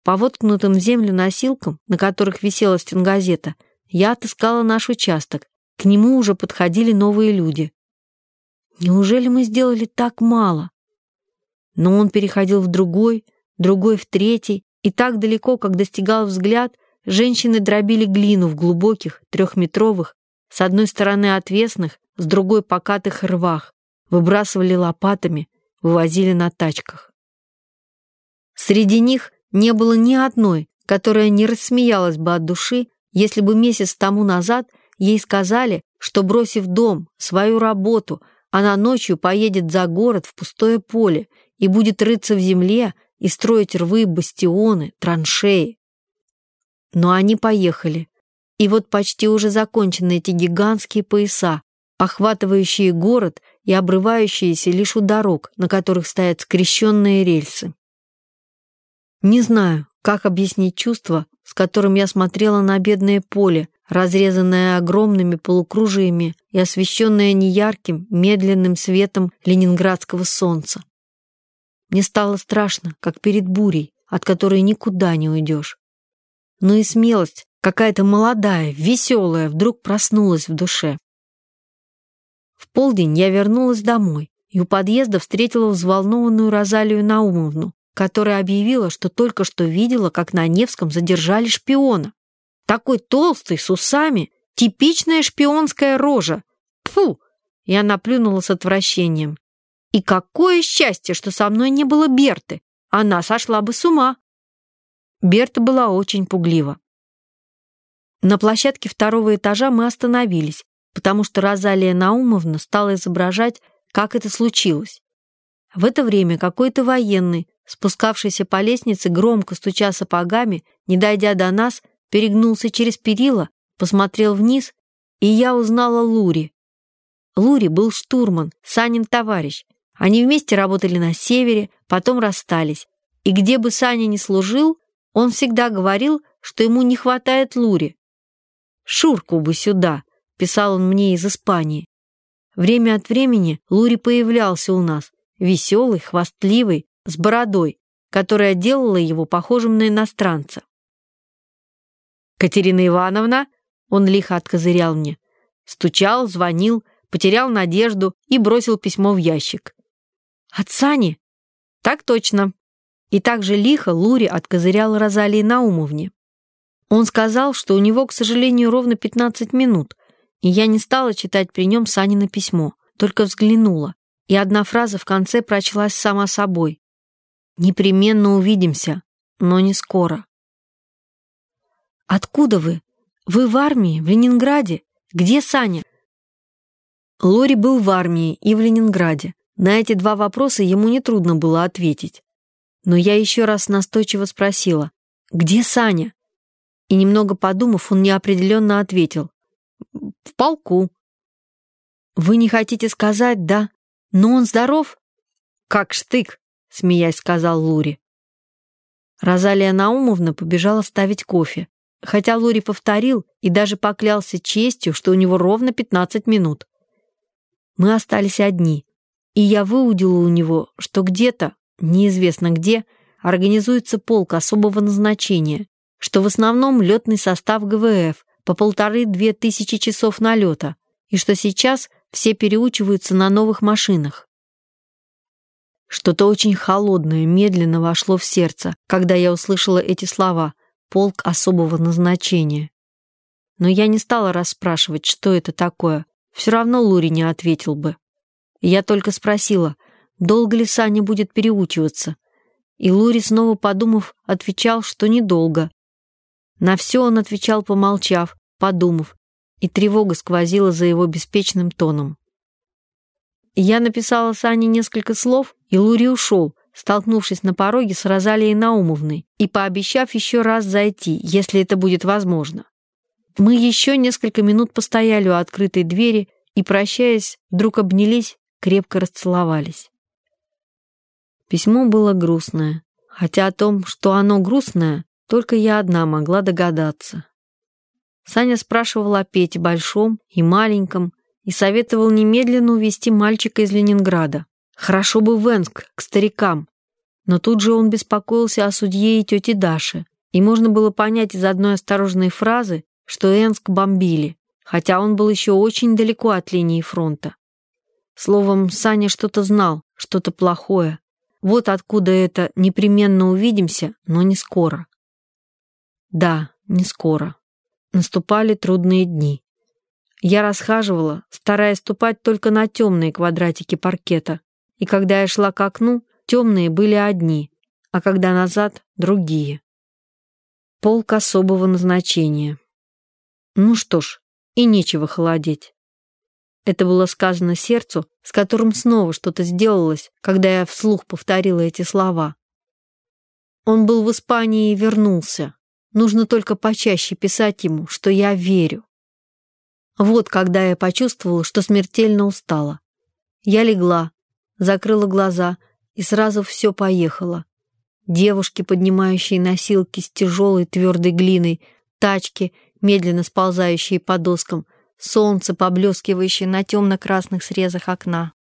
По воткнутым в землю носилкам, на которых висела стенгазета, я отыскала наш участок. К нему уже подходили новые люди. Неужели мы сделали так мало? Но он переходил в другой в третий, и так далеко, как достигал взгляд, женщины дробили глину в глубоких, 3-метровых, с одной стороны отвесных, с другой покатых рвах, выбрасывали лопатами, вывозили на тачках. Среди них не было ни одной, которая не рассмеялась бы от души, если бы месяц тому назад ей сказали, что, бросив дом, свою работу, она ночью поедет за город в пустое поле и будет рыться в земле и строить рвы, бастионы, траншеи. Но они поехали. И вот почти уже закончены эти гигантские пояса, охватывающие город и обрывающиеся лишь у дорог, на которых стоят скрещенные рельсы. Не знаю, как объяснить чувство, с которым я смотрела на бедное поле, разрезанное огромными полукружиями и освещенное неярким, медленным светом ленинградского солнца. Мне стало страшно, как перед бурей, от которой никуда не уйдешь. Но и смелость, какая-то молодая, веселая, вдруг проснулась в душе. В полдень я вернулась домой и у подъезда встретила взволнованную Розалию Наумовну, которая объявила, что только что видела, как на Невском задержали шпиона. Такой толстый, с усами, типичная шпионская рожа. Тьфу! И она плюнула с отвращением. И какое счастье, что со мной не было Берты. Она сошла бы с ума. Берта была очень пуглива. На площадке 2-го этажа мы остановились, потому что Розалия Наумовна стала изображать, как это случилось. В это время какой-то военный, спускавшийся по лестнице, громко стуча сапогами, не дойдя до нас, перегнулся через перила, посмотрел вниз, и я узнала Лури. Лури был штурман, Санин товарищ. Они вместе работали на севере, потом расстались. И где бы Саня ни служил, он всегда говорил, что ему не хватает Лури. «Шурку бы сюда», — писал он мне из Испании. Время от времени Лури появлялся у нас, веселый, хвастливый, с бородой, которая делала его похожим на иностранца. «Катерина Ивановна», — он лихо откозырял мне, стучал, звонил, потерял надежду и бросил письмо в ящик. «От Сани?» «Так точно». И так же лихо Лури откозырял Розалии Наумовне. Он сказал, что у него, к сожалению, ровно 15 минут, и я не стала читать при нем Санино письмо, только взглянула, и одна фраза в конце прочлась сама собой. «Непременно увидимся, но не скоро». «Откуда вы? Вы в армии, в Ленинграде? Где Саня?» Лури был в армии и в Ленинграде. На эти 2 вопроса ему нетрудно было ответить. Но я еще раз настойчиво спросила: «Где Саня?» И немного подумав, он неопределенно ответил: «В полку». «Вы не хотите сказать, да? Но он здоров?» «Как штык», — смеясь сказал Лури. Розалия Наумовна побежала ставить кофе, хотя Лури повторил и даже поклялся честью, что у него ровно 15 минут. Мы остались одни, и я выудила у него, что где-то, неизвестно где, организуется полк особого назначения, что в основном летный состав ГВФ по 1500–2 тысячи часов налета, и что сейчас все переучиваются на новых машинах. Что-то очень холодное медленно вошло в сердце, когда я услышала эти слова «полк особого назначения». Но я не стала расспрашивать, что это такое, все равно Лури не ответил бы. Я только спросила, долго ли Саня будет переучиваться, и Лури, снова подумав, отвечал, что недолго. На все он отвечал, помолчав, подумав, и тревога сквозила за его беспечным тоном. Я написала Сане несколько слов, и Лури ушел, столкнувшись на пороге с Розалией Наумовной и пообещав еще раз зайти, если это будет возможно. Мы еще несколько минут постояли у открытой двери и, прощаясь, вдруг обнялись, крепко расцеловались. Письмо было грустное, хотя о том, что оно грустное, только я одна могла догадаться. Саня спрашивал о Пете большом и маленьком и советовал немедленно увезти мальчика из Ленинграда. Хорошо бы в Энск, к старикам. Но тут же он беспокоился о судье и тете Даше, и можно было понять из одной осторожной фразы, что Энск бомбили, хотя он был еще очень далеко от линии фронта. Словом, Саня что-то знал, что-то плохое. Вот откуда это «непременно увидимся, но не скоро». Да, не скоро. Наступали трудные дни. Я расхаживала, стараясь ступать только на темные квадратики паркета, и когда я шла к окну, темные были одни, а когда назад — другие. Полк особого назначения. Ну что ж, и нечего холодеть. Это было сказано сердцу, с которым снова что-то сделалось, когда я вслух повторила эти слова. Он был в Испании и вернулся. Нужно только почаще писать ему, что я верю. Вот когда я почувствовала, что смертельно устала. Я легла, закрыла глаза, и сразу все поехало. Девушки, поднимающие носилки с тяжелой твердой глиной, тачки, медленно сползающие по доскам, солнце, поблескивающее на темно-красных срезах окна.